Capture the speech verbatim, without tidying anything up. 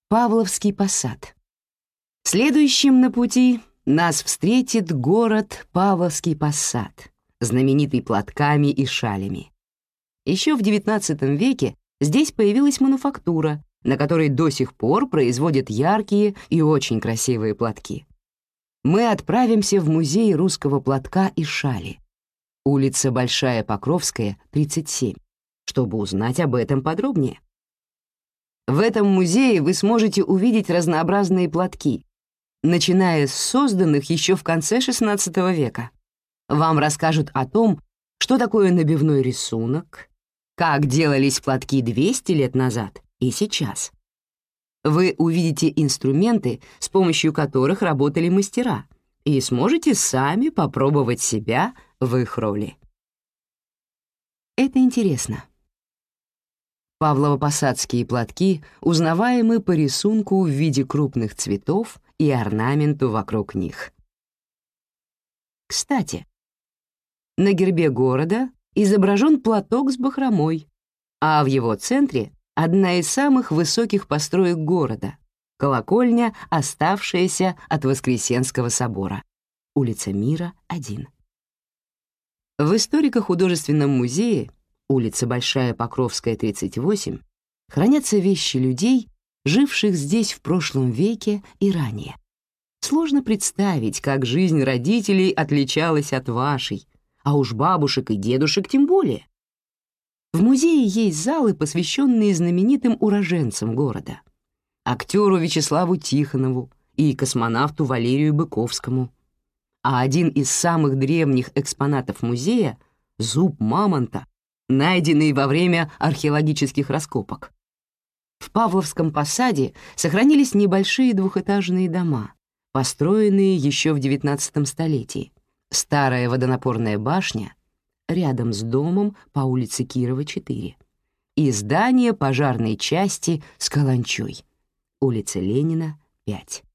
Павловский посад. Следующим на пути нас встретит город Павловский посад, знаменитый платками и шалями. Еще в девятнадцатом веке здесь появилась мануфактура, на которой до сих пор производят яркие и очень красивые платки. Мы отправимся в музей русского платка и шали, улица Большая Покровская, тридцать семь, чтобы узнать об этом подробнее. В этом музее вы сможете увидеть разнообразные платки, начиная с созданных еще в конце шестнадцатого века. Вам расскажут о том, что такое набивной рисунок, как делались платки двести лет назад и сейчас. Вы увидите инструменты, с помощью которых работали мастера, и сможете сами попробовать себя в их роли. Это интересно. Павлово-посадские платки узнаваемы по рисунку в виде крупных цветов и орнаменту вокруг них. Кстати, на гербе города изображен платок с бахромой, а в его центре одна из самых высоких построек города — колокольня, оставшаяся от Воскресенского собора, улица Мира, один. В историко-художественном музее, улица Большая Покровская, тридцать восемь, хранятся вещи людей, живших здесь в прошлом веке и ранее. Сложно представить, как жизнь родителей отличалась от вашей, а уж бабушек и дедушек тем более. В музее есть залы, посвященные знаменитым уроженцам города, актеру Вячеславу Тихонову и космонавту Валерию Быковскому. А один из самых древних экспонатов музея — зуб мамонта, найденный во время археологических раскопок. В Павловском посаде сохранились небольшие двухэтажные дома, построенные еще в девятнадцатом столетии, старая водонапорная башня рядом с домом по улице Кирова, четыре, и здание пожарной части с каланчой, улица Ленина, пять.